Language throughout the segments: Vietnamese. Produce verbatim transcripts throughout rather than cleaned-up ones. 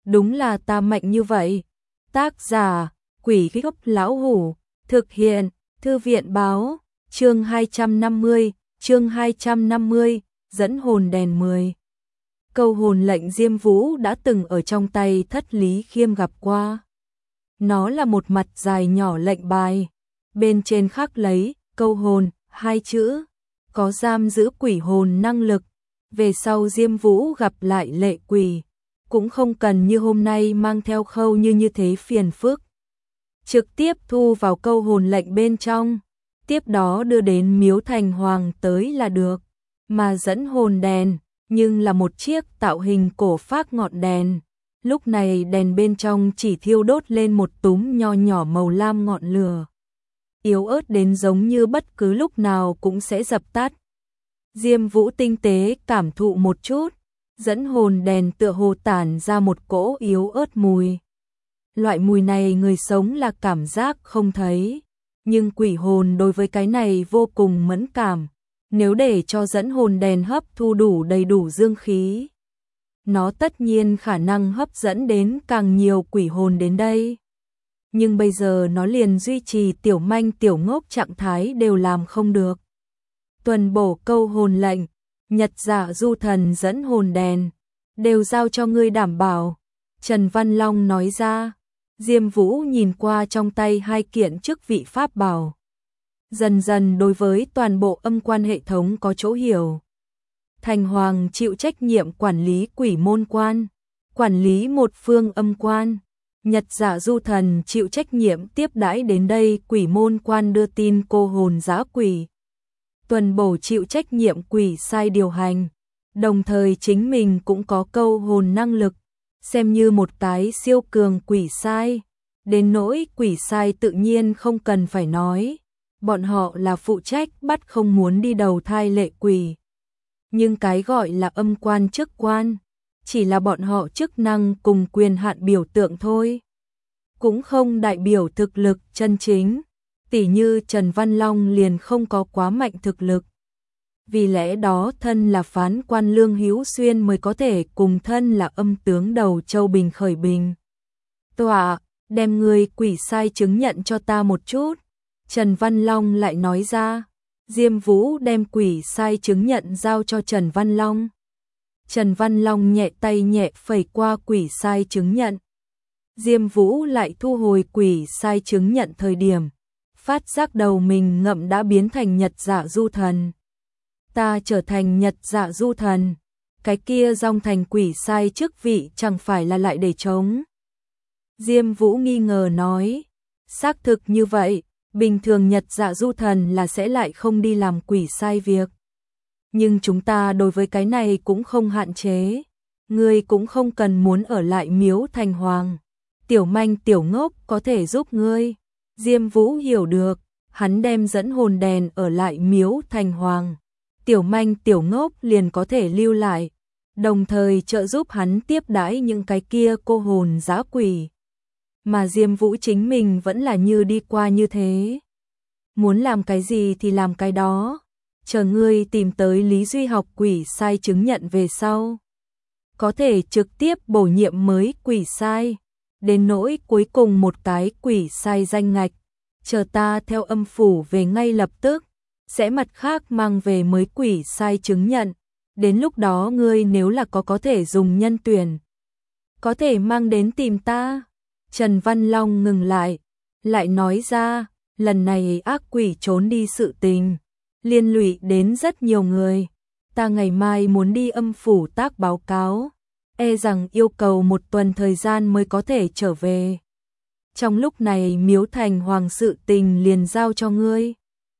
đúng là ta mạnh như vậy. Tác giả, Quỷ Gốc Lão Hủ, thực hiện, Thư viện báo, chương hai trăm năm mươi, chương hai trăm năm mươi, dẫn hồn đèn mười. Câu hồn lệnh Diêm Vũ đã từng ở trong tay Thất Lý Khiêm gặp qua. Nó là một mặt dài nhỏ lệnh bài, bên trên khắc lấy câu hồn, hai chữ, có giam giữ quỷ hồn năng lực. Về sau Diêm Vũ gặp lại lệ quỷ, cũng không cần như hôm nay mang theo khâu như như thế phiền phức. Trực tiếp thu vào câu hồn lệnh bên trong, tiếp đó đưa đến miếu thành hoàng tới là được. Mà dẫn hồn đèn, nhưng là một chiếc tạo hình cổ phác ngọn đèn. Lúc này đèn bên trong chỉ thiêu đốt lên một túm nho nhỏ màu lam ngọn lửa, yếu ớt đến giống như bất cứ lúc nào cũng sẽ dập tắt. Diêm Vũ tinh tế cảm thụ một chút, dẫn hồn đèn tựa hồ tản ra một cỗ yếu ớt mùi. Loại mùi này người sống là cảm giác không thấy, nhưng quỷ hồn đối với cái này vô cùng mẫn cảm. Nếu để cho dẫn hồn đèn hấp thu đủ đầy đủ dương khí, nó tất nhiên khả năng hấp dẫn đến càng nhiều quỷ hồn đến đây. Nhưng bây giờ nó liền duy trì tiểu manh tiểu ngốc trạng thái đều làm không được. Tuần bổ câu hồn lệnh, Nhật Dạ Du Thần dẫn hồn đèn, đều giao cho ngươi đảm bảo. Trần Văn Long nói ra. Diêm Vũ nhìn qua trong tay hai kiện chức vị pháp bảo, dần dần đối với toàn bộ âm quan hệ thống có chỗ hiểu. Thành Hoàng chịu trách nhiệm quản lý quỷ môn quan, quản lý một phương âm quan. Nhật Dạ Du Thần chịu trách nhiệm tiếp đãi đến đây quỷ môn quan đưa tin cô hồn dã quỷ. Tuần Bổ chịu trách nhiệm quỷ sai điều hành, đồng thời chính mình cũng có câu hồn năng lực, xem như một cái siêu cường quỷ sai. Đến nỗi quỷ sai tự nhiên không cần phải nói, bọn họ là phụ trách bắt không muốn đi đầu thai lệ quỷ. Nhưng cái gọi là âm quan chức quan, chỉ là bọn họ chức năng cùng quyền hạn biểu tượng thôi, cũng không đại biểu thực lực chân chính. Tỉ như Trần Văn Long liền không có quá mạnh thực lực. Vì lẽ đó thân là phán quan Lương Hữu Xuyên mới có thể cùng thân là âm tướng đầu Châu Bình khởi bình. Tọa, đem người quỷ sai chứng nhận cho ta một chút. Trần Văn Long lại nói ra. Diêm Vũ đem quỷ sai chứng nhận giao cho Trần Văn Long. Trần Văn Long nhẹ tay nhẹ phẩy qua quỷ sai chứng nhận. Diêm Vũ lại thu hồi quỷ sai chứng nhận thời điểm, phát giác đầu mình ngậm đã biến thành Nhật Dạ Du Thần. Ta trở thành Nhật Dạ Du Thần, cái kia dòng thành quỷ sai chức vị chẳng phải là lại để trống. Diêm Vũ nghi ngờ nói, xác thực như vậy, bình thường Nhật Dạ Du Thần là sẽ lại không đi làm quỷ sai việc. Nhưng chúng ta đối với cái này cũng không hạn chế, ngươi cũng không cần muốn ở lại miếu thành hoàng. Tiểu manh tiểu ngốc có thể giúp ngươi. Diêm Vũ hiểu được, hắn đem dẫn hồn đèn ở lại miếu thành hoàng. Tiểu manh tiểu ngốc liền có thể lưu lại, đồng thời trợ giúp hắn tiếp đãi những cái kia cô hồn dã quỷ. Mà Diêm Vũ chính mình vẫn là như đi qua như thế. Muốn làm cái gì thì làm cái đó, chờ ngươi tìm tới Lý Duy học quỷ sai chứng nhận về sau, có thể trực tiếp bổ nhiệm mới quỷ sai. Đến nỗi cuối cùng một cái quỷ sai danh ngạch, chờ ta theo âm phủ về ngay lập tức, sẽ mặt khác mang về mới quỷ sai chứng nhận. Đến lúc đó ngươi nếu là có có thể dùng nhân tuyển, có thể mang đến tìm ta. Trần Văn Long ngừng lại, lại nói ra, lần này ác quỷ trốn đi sự tình, liên lụy đến rất nhiều người. Ta ngày mai muốn đi âm phủ tác báo cáo, e rằng yêu cầu một tuần thời gian mới có thể trở về. Trong lúc này miếu thành hoàng sự tình liền giao cho ngươi.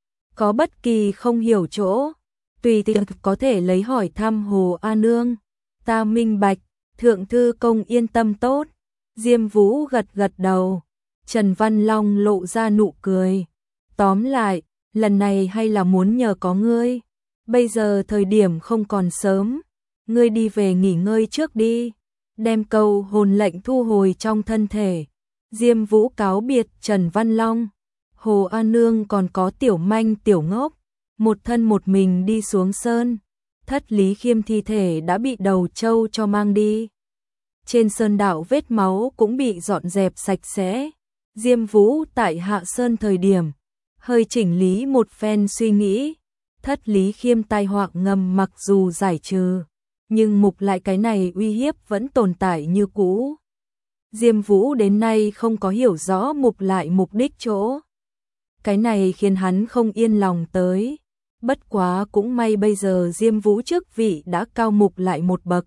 Có bất kỳ không hiểu chỗ, tùy tiện có thể lấy hỏi thăm Hồ A Nương. Ta minh bạch, thượng thư công yên tâm tốt. Diêm Vũ gật gật đầu. Trần Văn Long lộ ra nụ cười. Tóm lại, lần này hay là muốn nhờ có ngươi. Bây giờ thời điểm không còn sớm, ngươi đi về nghỉ ngơi trước đi, đem câu hồn lệnh thu hồi trong thân thể. Diêm Vũ cáo biệt Trần Văn Long. Hồ A Nương còn có tiểu manh tiểu ngốc, một thân một mình đi xuống sơn. Thất Lý Khiêm thi thể đã bị đầu trâu cho mang đi. trên sơn đạo vết máu cũng bị dọn dẹp sạch sẽ. Diêm Vũ tại Hạ Sơn thời điểm, hơi chỉnh lý một phen suy nghĩ, Thất Lý Khiêm tai họa ngầm mặc dù giải trừ, nhưng mục lại cái này uy hiếp vẫn tồn tại như cũ. Diêm Vũ đến nay không có hiểu rõ mục lại mục đích chỗ. Cái này khiến hắn không yên lòng tới. Bất quá cũng may bây giờ Diêm Vũ chức vị đã cao mục lại một bậc.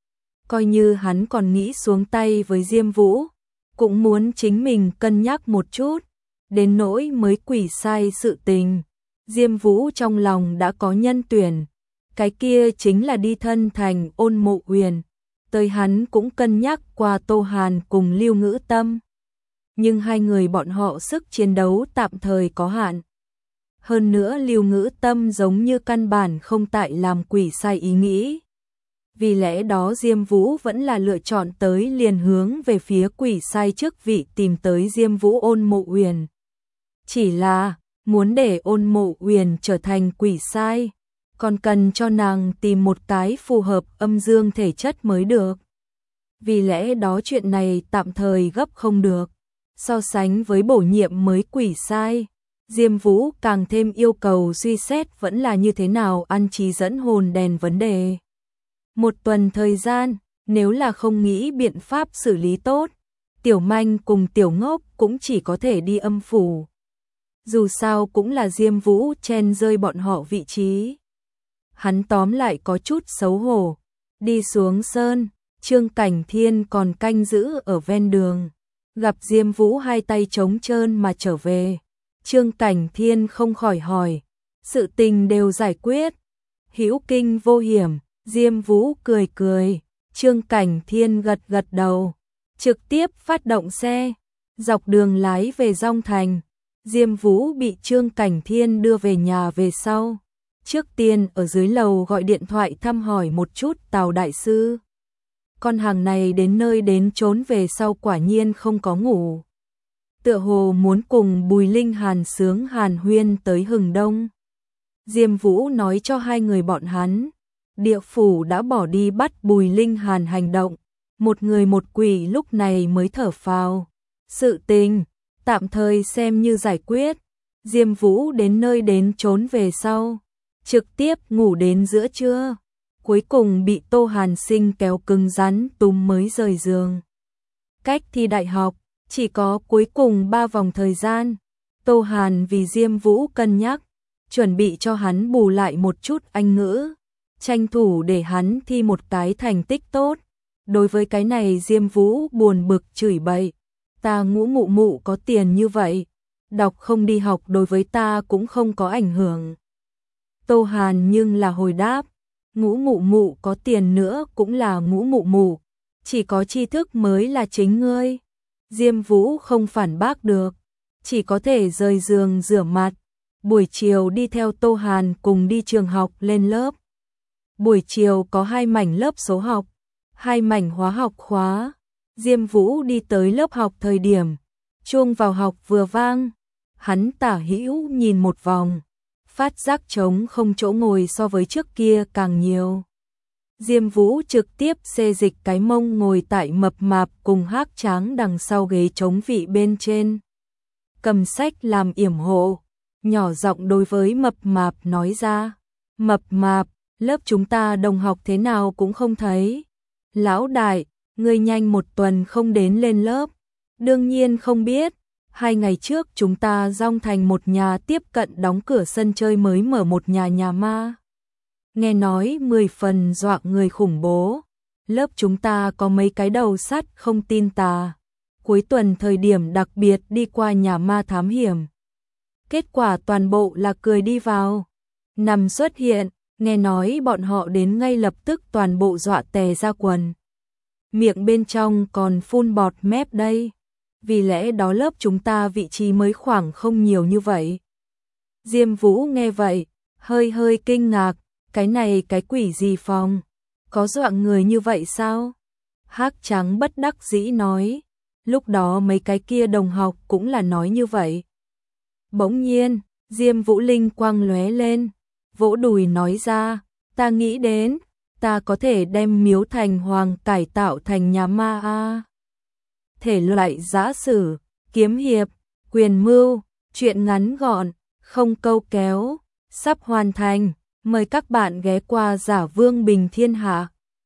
Coi như hắn còn nghĩ xuống tay với Diêm Vũ, cũng muốn chính mình cân nhắc một chút. Đến nỗi mới quỷ sai sự tình, Diêm Vũ trong lòng đã có nhân tuyển. Cái kia chính là đi thân thành Ôn Mộ Uyển. Tới hắn cũng cân nhắc qua Tô Hàn cùng Lưu Ngữ Tâm. Nhưng hai người bọn họ sức chiến đấu tạm thời có hạn. Hơn nữa Lưu Ngữ Tâm giống như căn bản không tại làm quỷ sai ý nghĩ. Vì lẽ đó Diêm Vũ vẫn là lựa chọn tới liền hướng về phía quỷ sai chức vị tìm tới Diêm Vũ Ôn Mộ Uyển. Chỉ là muốn để Ôn Mộ Uyển trở thành quỷ sai, còn cần cho nàng tìm một cái phù hợp âm dương thể chất mới được. Vì lẽ đó chuyện này tạm thời gấp không được. So sánh với bổ nhiệm mới quỷ sai, Diêm Vũ càng thêm yêu cầu suy xét vẫn là như thế nào ăn trí dẫn hồn đèn vấn đề. Một tuần thời gian, nếu là không nghĩ biện pháp xử lý tốt, Tiểu Manh cùng Tiểu Ngốc cũng chỉ có thể đi âm phủ. Dù sao cũng là Diêm Vũ chen rơi bọn họ vị trí. Hắn tóm lại có chút xấu hổ. Đi xuống sơn, Trương Cảnh Thiên còn canh giữ ở ven đường. Gặp Diêm Vũ hai tay trống trơn mà trở về. Trương Cảnh Thiên không khỏi hỏi. Sự tình đều giải quyết. Hữu kinh vô hiểm. Diêm Vũ cười cười. Trương Cảnh Thiên gật gật đầu. Trực tiếp phát động xe. Dọc đường lái về Dong Thành. Diêm Vũ bị Trương Cảnh Thiên đưa về nhà về sau. Trước tiên ở dưới lầu gọi điện thoại thăm hỏi một chút Tào đại sư. Con hàng này đến nơi đến chốn về sau quả nhiên không có ngủ. Tựa hồ muốn cùng Bùi Linh Hàn sướng hàn huyên tới hừng đông. Diêm Vũ nói cho hai người bọn hắn, địa phủ đã bỏ đi bắt Bùi Linh Hàn hành động. Một người một quỷ lúc này mới thở phào. Sự tình tạm thời xem như giải quyết. Diêm Vũ đến nơi đến chốn về sau, trực tiếp ngủ đến giữa trưa. Cuối cùng bị Tô Hàn Sinh kéo cứng rắn túm mới rời giường. Cách thi đại học, chỉ có cuối cùng ba vòng thời gian. Tô Hàn vì Diêm Vũ cân nhắc, chuẩn bị cho hắn bù lại một chút Anh ngữ, tranh thủ để hắn thi một cái thành tích tốt. Đối với cái này Diêm Vũ buồn bực chửi bậy. Ta Ngũ mụ mụ có tiền như vậy, đọc không đi học đối với ta cũng không có ảnh hưởng. Tô Hàn nhưng là hồi đáp, Ngũ mụ mụ có tiền nữa cũng là ngũ mụ mụ, chỉ có tri thức mới là chính ngươi. Diêm Vũ không phản bác được, chỉ có thể rời giường rửa mặt, buổi chiều đi theo Tô Hàn cùng đi trường học lên lớp. Buổi chiều có hai mảnh lớp số học, hai mảnh hóa học khóa. Diêm Vũ đi tới lớp học thời điểm, chuông vào học vừa vang, hắn tả hữu nhìn một vòng, phát giác trống không chỗ ngồi so với trước kia càng nhiều. Diêm Vũ trực tiếp xê dịch cái mông ngồi tại mập mạp cùng Hắc Tráng đằng sau ghế trống vị bên trên. Cầm sách làm yểm hộ, nhỏ giọng đối với mập mạp nói ra, mập mạp, lớp chúng ta đồng học thế nào cũng không thấy. Lão đại, ngươi nhanh một tuần không đến lên lớp. Đương nhiên không biết, hai ngày trước chúng ta Dong Thành một nhà tiếp cận đóng cửa sân chơi mới mở một nhà nhà ma. Nghe nói mười phần dọa người khủng bố. Lớp chúng ta có mấy cái đầu sắt không tin tà. Cuối tuần thời điểm đặc biệt đi qua nhà ma thám hiểm. Kết quả toàn bộ là cười đi vào. Nằm xuất hiện, nghe nói bọn họ đến ngay lập tức toàn bộ dọa tè ra quần. Miệng bên trong còn phun bọt mép đây. Vì lẽ đó lớp chúng ta vị trí mới khoảng không nhiều như vậy. Diêm Vũ nghe vậy, hơi hơi kinh ngạc, cái này cái quỷ gì phòng, có dọa người như vậy sao? Hắc Trắng bất đắc dĩ nói, lúc đó mấy cái kia đồng học cũng là nói như vậy. Bỗng nhiên, Diêm Vũ linh quang lóe lên, vỗ đùi nói ra, ta nghĩ đến, ta có thể đem Miếu Thành Hoàng cải tạo thành nhà ma a. Thể loại giã sử, kiếm hiệp, quyền mưu, truyện ngắn gọn, không câu kéo, sắp hoàn thành. Mời các bạn ghé qua Giả Vương Bình Thiên Hạ.